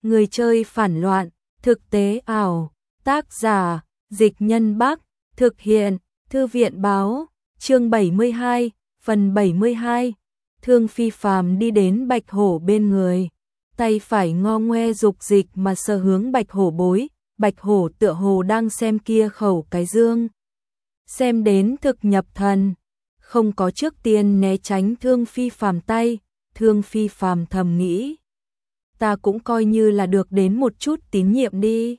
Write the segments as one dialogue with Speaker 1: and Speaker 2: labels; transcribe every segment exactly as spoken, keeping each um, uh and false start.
Speaker 1: Người chơi phản loạn, thực tế ảo, tác giả, Dịch Nhân Bắc, thực hiện, Thư viện báo, chương bảy mươi hai, phần bảy mươi hai. Thương Phi Phàm đi đến Bạch Hổ bên người, tay phải ngo ngoe dục dịch mà sờ hướng Bạch Hổ bối, Bạch Hổ tựa hồ đang xem kia khẩu cái dương. Xem đến thực nhập thần, không có trước tiên né tránh Thương Phi Phàm tay, Thương Phi Phàm thầm nghĩ. Ta cũng coi như là được đến một chút tín nhiệm đi.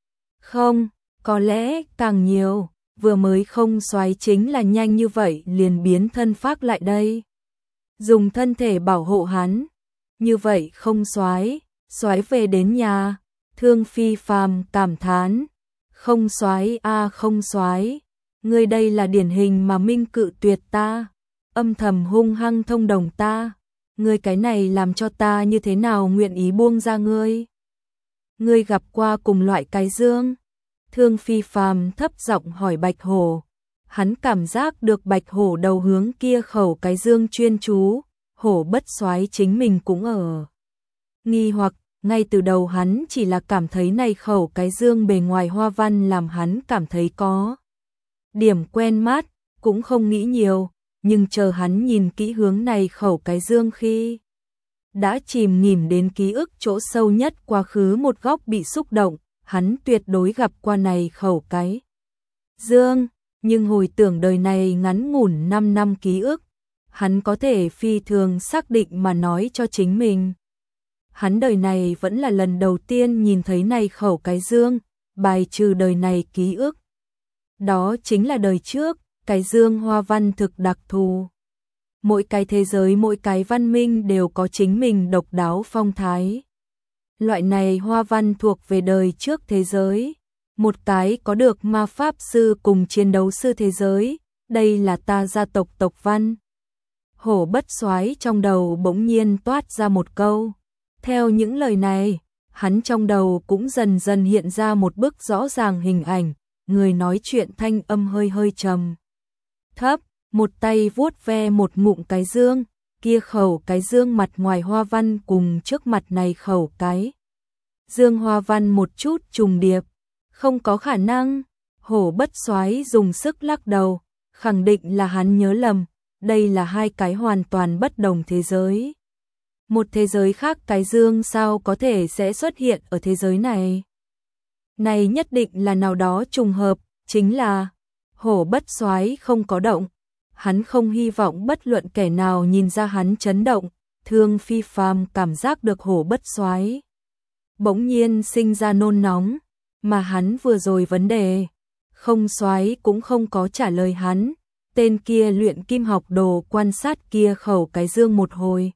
Speaker 1: Không, có lẽ càng nhiều, vừa mới không xoáy chính là nhanh như vậy liền biến thân phác lại đây. Dùng thân thể bảo hộ hắn, như vậy không xoáy, xoáy về đến nhà, Thương Phi Phàm cảm thán, không xoáy a à không xoáy, ngươi đây là điển hình mà minh cự tuyệt ta, âm thầm hung hăng thông đồng ta. Ngươi cái này làm cho ta như thế nào nguyện ý buông ra ngươi? Ngươi gặp qua cùng loại cái dương? Thương Phi Phàm thấp giọng hỏi Bạch Hổ. Hắn cảm giác được Bạch Hổ đầu hướng kia khẩu cái dương chuyên chú, Hổ bất soái chính mình cũng ở. Nghi hoặc, ngay từ đầu hắn chỉ là cảm thấy này khẩu cái dương bề ngoài hoa văn làm hắn cảm thấy có điểm quen mắt, cũng không nghĩ nhiều. Nhưng chờ hắn nhìn kỹ hướng này khẩu cái dương khi đã chìm nghỉm đến ký ức chỗ sâu nhất quá khứ một góc bị xúc động, hắn tuyệt đối gặp qua này khẩu cái dương, nhưng hồi tưởng đời này ngắn ngủn năm năm ký ức, hắn có thể phi thường xác định mà nói cho chính mình. Hắn đời này vẫn là lần đầu tiên nhìn thấy này khẩu cái dương, bài trừ đời này ký ức. Đó chính là đời trước. Cái dương hoa văn thực đặc thù. Mỗi cái thế giới mỗi cái văn minh đều có chính mình độc đáo phong thái. Loại này hoa văn thuộc về đời trước thế giới. Một cái có được ma pháp sư cùng chiến đấu sư thế giới. Đây là ta gia tộc tộc văn. Hổ bất soái trong đầu bỗng nhiên toát ra một câu. Theo những lời này, hắn trong đầu cũng dần dần hiện ra một bức rõ ràng hình ảnh. Người nói chuyện thanh âm hơi hơi trầm thấp, một tay vuốt ve một ngụm cái dương, kia khẩu cái dương mặt ngoài hoa văn cùng trước mặt này khẩu cái dương hoa văn một chút trùng điệp, không có khả năng. Hổ bất soái dùng sức lắc đầu, khẳng định là hắn nhớ lầm, đây là hai cái hoàn toàn bất đồng thế giới. Một thế giới khác cái dương sao có thể sẽ xuất hiện ở thế giới này? Này nhất định là nào đó trùng hợp, chính là Hổ bất soái không có động, hắn không hy vọng bất luận kẻ nào nhìn ra hắn chấn động. Thương Phi Phàm cảm giác được hổ bất soái bỗng nhiên sinh ra nôn nóng, mà hắn vừa rồi vấn đề, không soái cũng không có trả lời hắn. Tên kia luyện kim học đồ quan sát kia khẩu cái dương một hồi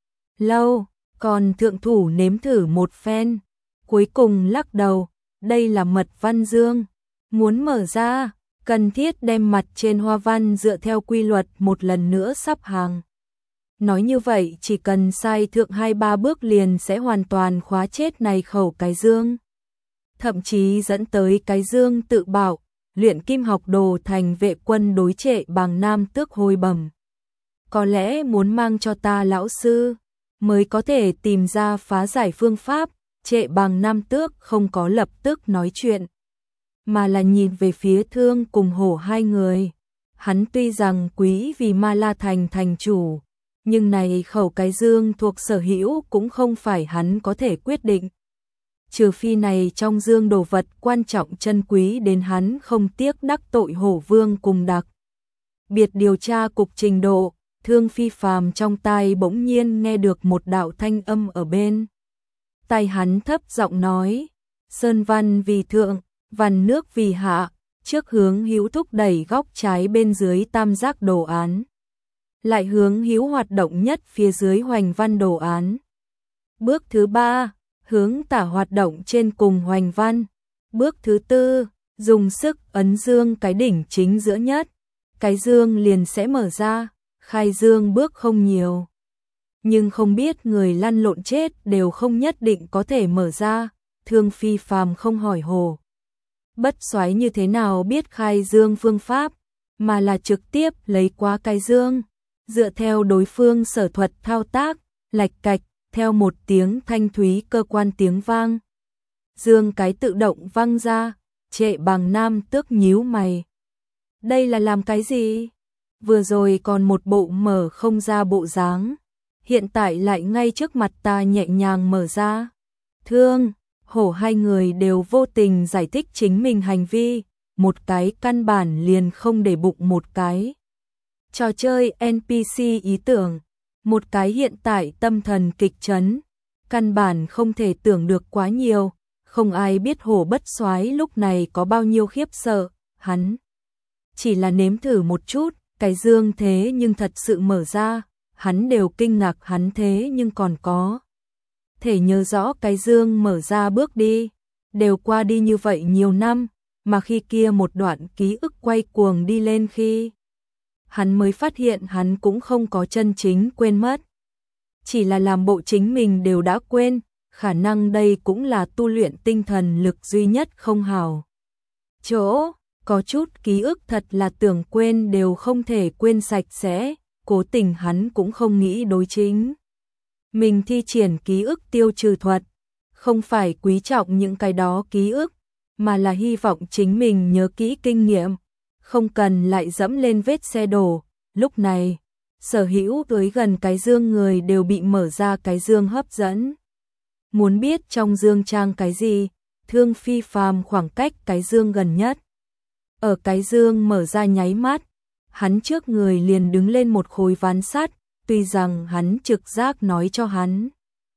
Speaker 1: lâu, còn thượng thủ nếm thử một phen, cuối cùng lắc đầu, đây là mật văn dương, muốn mở ra cần thiết đem mặt trên hoa văn dựa theo quy luật một lần nữa sắp hàng. Nói như vậy chỉ cần sai thượng hai ba bước liền sẽ hoàn toàn khóa chết này khẩu cái dương. Thậm chí dẫn tới cái dương tự bạo, luyện kim học đồ thành vệ quân đối trệ bằng nam tước hồi bẩm. Có lẽ muốn mang cho ta lão sư, mới có thể tìm ra phá giải phương pháp, trệ bằng nam tước không có lập tức nói chuyện. Mà là nhìn về phía Thương cùng Hổ hai người. Hắn tuy rằng quý vì Ma La Thành thành chủ, nhưng này khẩu cái dương thuộc sở hữu cũng không phải hắn có thể quyết định. Trừ phi này trong dương đồ vật quan trọng chân quý đến hắn không tiếc đắc tội Hổ Vương cùng đặc biệt điều tra cục trình độ. Thương Phi Phàm trong tai bỗng nhiên nghe được một đạo thanh âm ở bên tai hắn thấp giọng nói, sơn văn vì thượng, văn nước vì hạ, trước hướng hữu thúc đẩy góc trái bên dưới tam giác đồ án, lại hướng hữu hoạt động nhất phía dưới hoành văn đồ án. Bước thứ ba, hướng tả hoạt động trên cùng hoành văn. Bước thứ tư, dùng sức ấn dương cái đỉnh chính giữa nhất, cái dương liền sẽ mở ra. Khai dương bước không nhiều, nhưng không biết người lăn lộn chết đều không nhất định có thể mở ra. Thương Phi Phàm không hỏi Hổ bất soái như thế nào biết khai dương phương pháp, mà là trực tiếp lấy qua cái dương, dựa theo đối phương sở thuật thao tác, lạch cạch, theo một tiếng thanh thúy cơ quan tiếng vang. Dương cái tự động văng ra, Trệ Bàng Nam Tước nhíu mày. Đây là làm cái gì? Vừa rồi còn một bộ mở không ra bộ dáng, hiện tại lại ngay trước mặt ta nhẹ nhàng mở ra. Thương, Hổ hai người đều vô tình giải thích chính mình hành vi, một cái căn bản liền không để bụng một cái. Trò chơi en pê xê ý tưởng, một cái hiện tại tâm thần kịch chấn, căn bản không thể tưởng được quá nhiều, không ai biết Hổ Bất Soái lúc này có bao nhiêu khiếp sợ, hắn chỉ là nếm thử một chút, cái dương thế nhưng thật sự mở ra, hắn đều kinh ngạc hắn thế nhưng còn có thể nhớ rõ cái dương mở ra bước đi, đều qua đi như vậy nhiều năm, mà khi kia một đoạn ký ức quay cuồng đi lên khi hắn mới phát hiện hắn cũng không có chân chính quên mất. Chỉ là làm bộ chính mình đều đã quên, khả năng đây cũng là tu luyện tinh thần lực duy nhất không hào. Chỗ, có chút ký ức thật là tưởng quên đều không thể quên sạch sẽ, cố tình hắn cũng không nghĩ đối chính. Mình thi triển ký ức tiêu trừ thuật, không phải quý trọng những cái đó ký ức, mà là hy vọng chính mình nhớ kỹ kinh nghiệm, không cần lại dẫm lên vết xe đổ. Lúc này, sở hữu tới gần cái dương người đều bị mở ra cái dương hấp dẫn. Muốn biết trong dương trang cái gì, Thương Phi Phàm khoảng cách cái dương gần nhất. Ở cái dương mở ra nháy mắt, hắn trước người liền đứng lên một khối ván sắt, tuy rằng hắn trực giác nói cho hắn.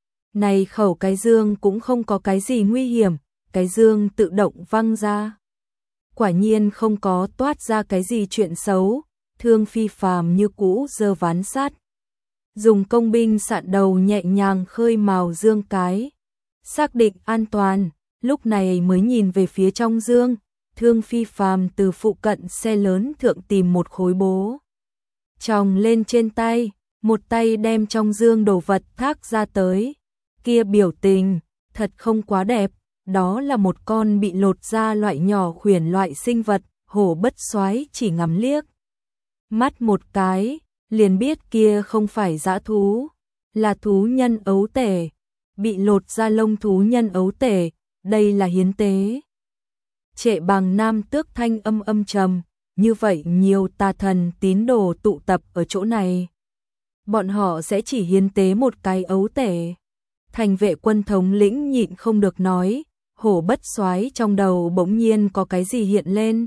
Speaker 1: Này khẩu cái dương cũng không có cái gì nguy hiểm, cái dương tự động văng ra. Quả nhiên không có toát ra cái gì chuyện xấu, Thương Phi Phàm như cũ giơ ván sắt. Dùng công binh sạn đầu nhẹ nhàng khơi mào dương cái. Xác định an toàn, lúc này mới nhìn về phía trong dương, Thương Phi Phàm từ phụ cận xe lớn thượng tìm một khối bố. Chồng lên trên tay, một tay đem trong dương đồ vật thác ra tới. Kia biểu tình, thật không quá đẹp, đó là một con bị lột ra loại nhỏ khuyển loại sinh vật, Hổ Bất Soái chỉ ngắm liếc. Mắt một cái, liền biết kia không phải dã thú, là thú nhân ấu tể, bị lột ra lông thú nhân ấu tể, đây là hiến tế. Trệ Bàng Nam Tước thanh âm âm trầm, như vậy nhiều tà thần tín đồ tụ tập ở chỗ này. Bọn họ sẽ chỉ hiến tế một cái ấu tể. Thành vệ quân thống lĩnh nhịn không được nói, Hổ Bất Soái trong đầu bỗng nhiên có cái gì hiện lên.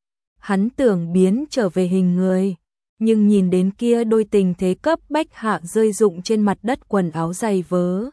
Speaker 1: Hắn tưởng biến trở về hình người, nhưng nhìn đến kia đôi tình thế cấp bách hạ rơi rụng trên mặt đất quần áo giày vớ.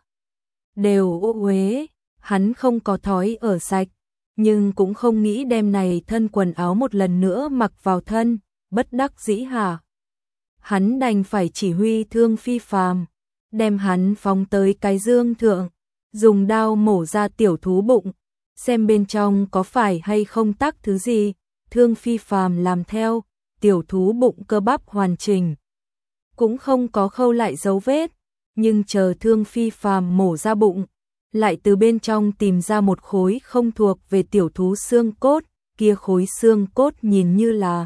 Speaker 1: Đều ô uế, hắn không có thói ở sạch, nhưng cũng không nghĩ đem này thân quần áo một lần nữa mặc vào thân, bất đắc dĩ hả. Hắn đành phải chỉ huy Thương Phi Phàm, đem hắn phóng tới cái dương thượng, dùng đao mổ ra tiểu thú bụng, xem bên trong có phải hay không tắc thứ gì. Thương Phi Phàm làm theo, tiểu thú bụng cơ bắp hoàn chỉnh, cũng không có khâu lại dấu vết, nhưng chờ Thương Phi Phàm mổ ra bụng, lại từ bên trong tìm ra một khối không thuộc về tiểu thú xương cốt, kia khối xương cốt nhìn như là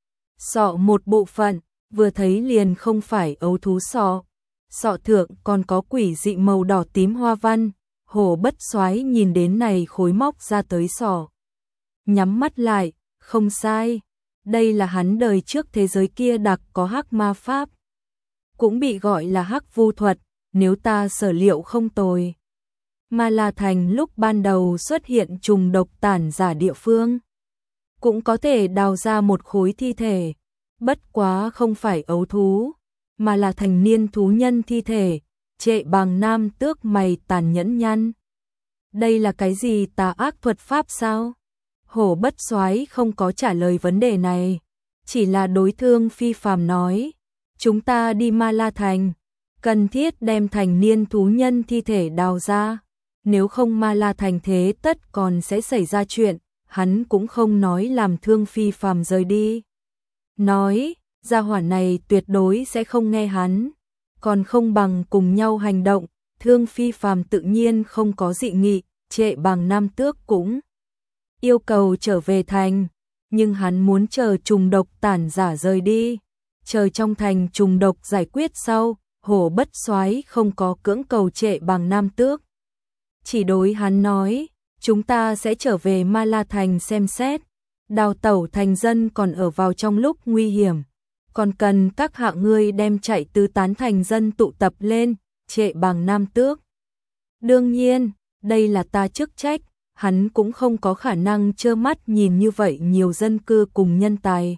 Speaker 1: sọ một bộ phận, vừa thấy liền không phải ấu thú sọ. Sọ thượng còn có quỷ dị màu đỏ tím hoa văn, Hổ Bất Soái nhìn đến này khối móc ra tới sọ, nhắm mắt lại, không sai, đây là hắn đời trước thế giới kia đặc có hắc ma pháp, cũng bị gọi là hắc vu thuật, nếu ta sở liệu không tồi. Ma La Thành lúc ban đầu xuất hiện trùng độc tản giả địa phương, cũng có thể đào ra một khối thi thể, bất quá không phải ấu thú, mà là thành niên thú nhân thi thể. Trệ Bàng Nam Tước mày tàn nhẫn nhăn. Đây là cái gì tà ác thuật pháp sao? Hổ Bất Soái không có trả lời vấn đề này, chỉ là đối Thương Phi Phàm nói, chúng ta đi Ma La Thành, cần thiết đem thành niên thú nhân thi thể đào ra, nếu không Ma La Thành thế tất còn sẽ xảy ra chuyện. Hắn cũng không nói làm Thương Phi Phàm rời đi, nói, gia hỏa này tuyệt đối sẽ không nghe hắn, còn không bằng cùng nhau hành động. Thương Phi Phàm tự nhiên không có dị nghị, Trệ Bàng Nam Tước cũng yêu cầu trở về thành, nhưng hắn muốn chờ trùng độc tản giả rời đi, chờ trong thành trùng độc giải quyết sau, Hổ Bất Soái không có cưỡng cầu Trệ Bằng Nam Tước. Chỉ đối hắn nói, chúng ta sẽ trở về Ma La Thành xem xét, đào tẩu thành dân còn ở vào trong lúc nguy hiểm, còn cần các hạ ngươi đem chạy tứ tán thành dân tụ tập lên, Trệ Bằng Nam Tước. Đương nhiên, đây là ta chức trách, hắn cũng không có khả năng trơ mắt nhìn như vậy nhiều dân cư cùng nhân tài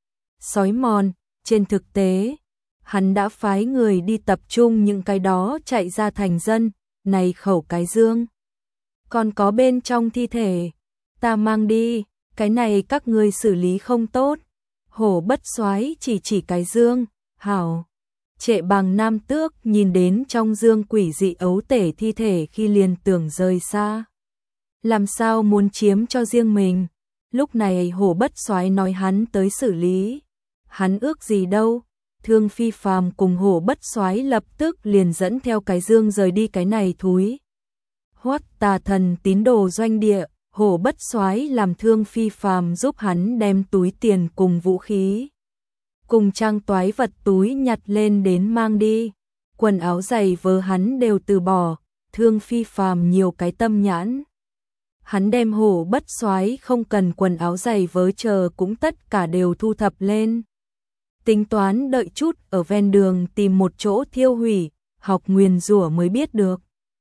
Speaker 1: xói mòn, trên thực tế, hắn đã phái người đi tập trung những cái đó chạy ra thành dân, này khẩu cái dương. Còn có bên trong thi thể, ta mang đi, cái này các ngươi xử lý không tốt. Hổ Bất Soái chỉ chỉ cái dương, hảo. Trệ Bằng Nam Tước nhìn đến trong dương quỷ dị ấu tể thi thể khi liền tưởng rời xa. Làm sao muốn chiếm cho riêng mình? Lúc này Hổ Bất Soái nói hắn tới xử lý. Hắn ước gì đâu? Thương Phi Phàm cùng Hổ Bất Soái lập tức liền dẫn theo cái dương rời đi cái này thúi. Hoắc tà thần tín đồ doanh địa, Hổ Bất Soái làm Thương Phi Phàm giúp hắn đem túi tiền cùng vũ khí, cùng trang toái vật túi nhặt lên đến mang đi. Quần áo giày vớ hắn đều từ bỏ, Thương Phi Phàm nhiều cái tâm nhãn. Hắn đem Hổ Bất Soái không cần quần áo giày vớ chờ cũng tất cả đều thu thập lên. Tính toán đợi chút ở ven đường tìm một chỗ thiêu hủy, học nguyền rủa mới biết được.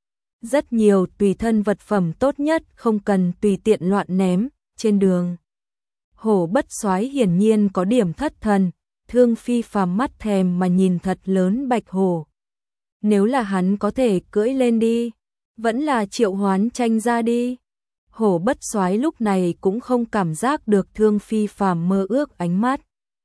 Speaker 1: Rất nhiều tùy thân vật phẩm tốt nhất không cần tùy tiện loạn ném trên đường. Hổ Bất Soái hiển nhiên có điểm thất thần, Thương Phi Phàm mắt thèm mà nhìn thật lớn bạch hổ. Nếu là hắn có thể cưỡi lên đi, vẫn là triệu hoán tranh ra đi. Hổ Bất Soái lúc này cũng không cảm giác được Thương Phi Phàm mơ ước ánh mắt.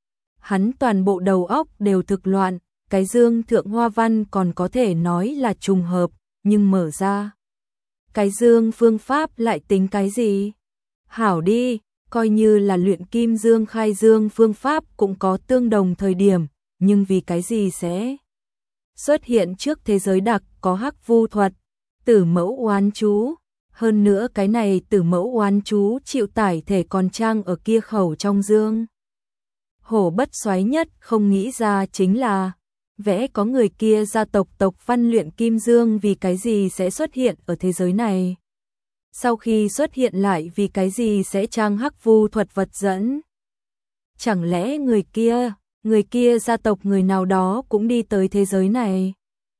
Speaker 1: Hắn toàn bộ đầu óc đều thực loạn, cái dương thượng hoa văn còn có thể nói là trùng hợp, nhưng mở ra cái dương phương pháp lại tính cái gì? Hảo đi, coi như là luyện kim dương khai dương phương pháp cũng có tương đồng thời điểm, nhưng vì cái gì sẽ xuất hiện trước thế giới đặc có hắc vu thuật, tử mẫu oán chú. Hơn nữa cái này tử mẫu oán chú chịu tải thể còn trang ở kia khẩu trong dương. Hổ Bất Soái nhất không nghĩ ra chính là vẽ có người kia gia tộc tộc văn luyện kim dương vì cái gì sẽ xuất hiện ở thế giới này. Sau khi xuất hiện lại vì cái gì sẽ trang hắc vu thuật vật dẫn. Chẳng lẽ người kia, người kia gia tộc người nào đó cũng đi tới thế giới này.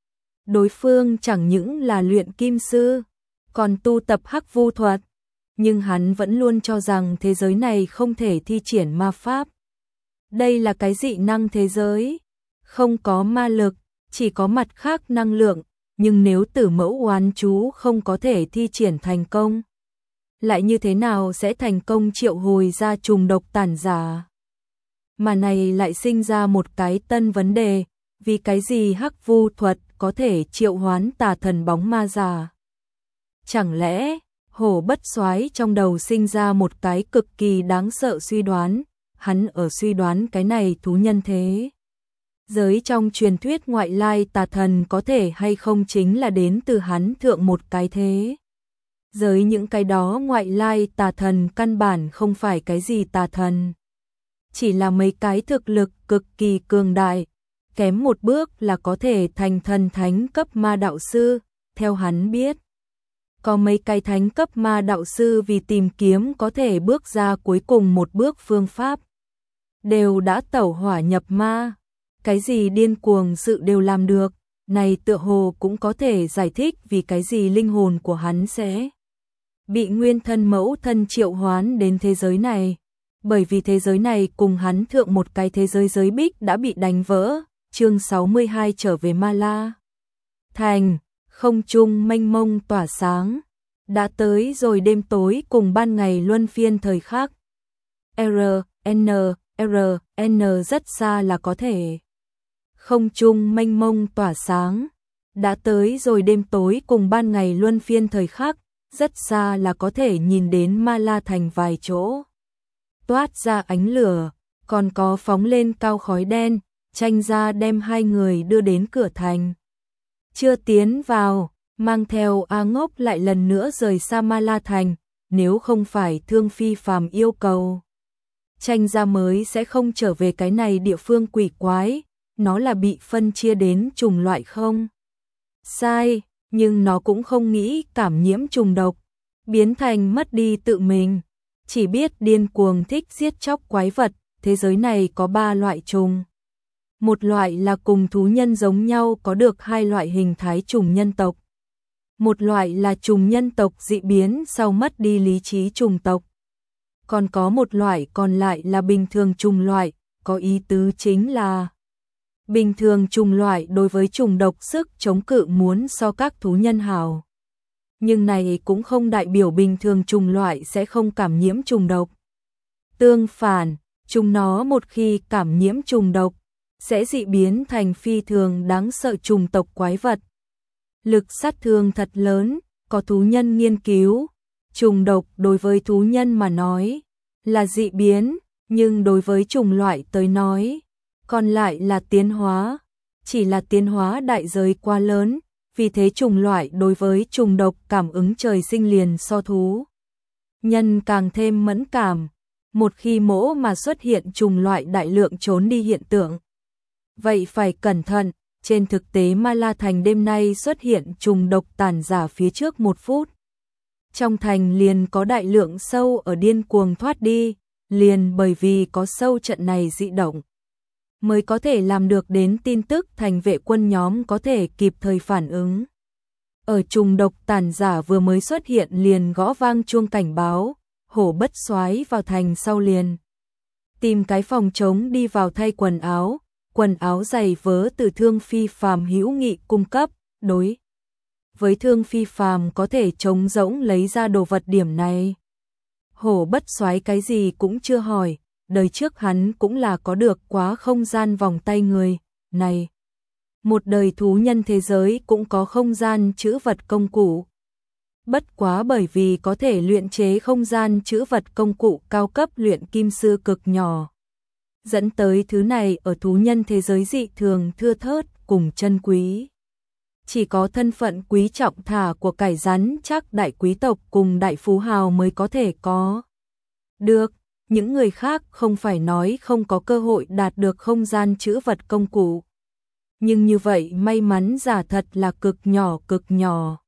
Speaker 1: Đối phương chẳng những là luyện kim sư, còn tu tập hắc vu thuật, nhưng hắn vẫn luôn cho rằng thế giới này không thể thi triển ma pháp. Đây là cái dị năng thế giới, không có ma lực, chỉ có mặt khác năng lượng, nhưng nếu tử mẫu oán chú không có thể thi triển thành công, lại như thế nào sẽ thành công triệu hồi ra trùng độc tản giả? Mà này lại sinh ra một cái tân vấn đề, vì cái gì hắc vu thuật có thể triệu hoán tà thần bóng ma giả? Chẳng lẽ, Hổ Bất Soái trong đầu sinh ra một cái cực kỳ đáng sợ suy đoán, hắn ở suy đoán cái này thú nhân thế giới trong truyền thuyết ngoại lai tà thần có thể hay không chính là đến từ hắn thượng một cái thế giới, những cái đó ngoại lai tà thần căn bản không phải cái gì tà thần, chỉ là mấy cái thực lực cực kỳ cường đại, kém một bước là có thể thành thần thánh cấp ma đạo sư. Theo hắn biết, có mấy cái thánh cấp ma đạo sư vì tìm kiếm có thể bước ra cuối cùng một bước phương pháp, đều đã tẩu hỏa nhập ma, cái gì điên cuồng sự đều làm được. Này tựa hồ cũng có thể giải thích vì cái gì linh hồn của hắn sẽ bị nguyên thân mẫu thân triệu hoán đến thế giới này, bởi vì thế giới này cùng hắn thượng một cái thế giới giới bích đã bị đánh vỡ. Chương sáu mươi hai trở về Ma La Thành, không trung mênh mông tỏa sáng, đã tới rồi đêm tối cùng ban ngày luân phiên thời khắc. R, N, R, N rất xa là có thể. Không trung mênh mông tỏa sáng, đã tới rồi đêm tối cùng ban ngày luân phiên thời khắc, rất xa là có thể nhìn đến Ma La Thành vài chỗ toát ra ánh lửa, còn có phóng lên cao khói đen, tranh ra đem hai người đưa đến cửa thành. Chưa tiến vào, mang theo A Ngốc lại lần nữa rời xa Ma La Thành, nếu không phải Thương Phi Phàm yêu cầu, tranh ra mới sẽ không trở về cái này địa phương quỷ quái, nó là bị phân chia đến chủng loại không? Sai, nhưng nó cũng không nghĩ cảm nhiễm trùng độc, biến thành mất đi tự mình, chỉ biết điên cuồng thích giết chóc quái vật. Thế giới này có ba loại trùng. Một loại là cùng thú nhân giống nhau có được hai loại hình thái trùng nhân tộc. Một loại là trùng nhân tộc dị biến sau mất đi lý trí trùng tộc. Còn có một loại còn lại là bình thường trùng loại, có ý tứ chính là bình thường trùng loại đối với trùng độc sức chống cự muốn so các thú nhân hào. Nhưng này cũng không đại biểu bình thường trùng loại sẽ không cảm nhiễm trùng độc. Tương phản, chúng nó một khi cảm nhiễm trùng độc, sẽ dị biến thành phi thường đáng sợ trùng tộc quái vật. Lực sát thương thật lớn, có thú nhân nghiên cứu, trùng độc đối với thú nhân mà nói là dị biến, nhưng đối với trùng loại tới nói, còn lại là tiến hóa, chỉ là tiến hóa đại giới quá lớn, vì thế trùng loại đối với trùng độc cảm ứng trời sinh liền so thú nhân càng thêm mẫn cảm. Một khi mỗ mà xuất hiện trùng loại đại lượng trốn đi hiện tượng, vậy phải cẩn thận. Trên thực tế Ma La Thành đêm nay xuất hiện trùng độc tàn giả phía trước một phút. Trong thành liền có đại lượng sâu ở điên cuồng thoát đi, liền bởi vì có sâu trận này dị động, mới có thể làm được đến tin tức thành vệ quân nhóm có thể kịp thời phản ứng. Ở trùng độc tàn giả vừa mới xuất hiện liền gõ vang chuông cảnh báo, Hổ Bất Soái vào thành sau liền tìm cái phòng trống đi vào thay quần áo, quần áo giày vớ từ Thương Phi Phàm hữu nghị cung cấp, đối với Thương Phi Phàm có thể trống rỗng lấy ra đồ vật điểm này. Hổ Bất Soái cái gì cũng chưa hỏi, đời trước hắn cũng là có được quá không gian vòng tay người, này. Một đời thú nhân thế giới cũng có không gian trữ vật công cụ. Bất quá bởi vì có thể luyện chế không gian trữ vật công cụ cao cấp luyện kim sư cực nhỏ, dẫn tới thứ này ở thú nhân thế giới dị thường thưa thớt cùng chân quý. Chỉ có thân phận quý trọng thả của cải rắn chắc đại quý tộc cùng đại phú hào mới có thể có được, những người khác không phải nói không có cơ hội đạt được không gian trữ vật công cụ. Nhưng như vậy may mắn giả thật là cực nhỏ cực nhỏ.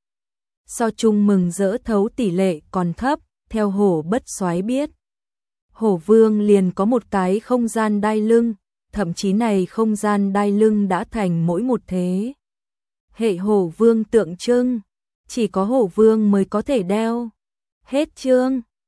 Speaker 1: So chung mừng rỡ thấu tỷ lệ còn thấp, theo Hổ Bất Soái biết. Hổ Vương liền có một cái không gian đai lưng, thậm chí này không gian đai lưng đã thành mỗi một thế hệ Hổ Vương tượng trưng, chỉ có Hổ Vương mới có thể đeo. Hết chương.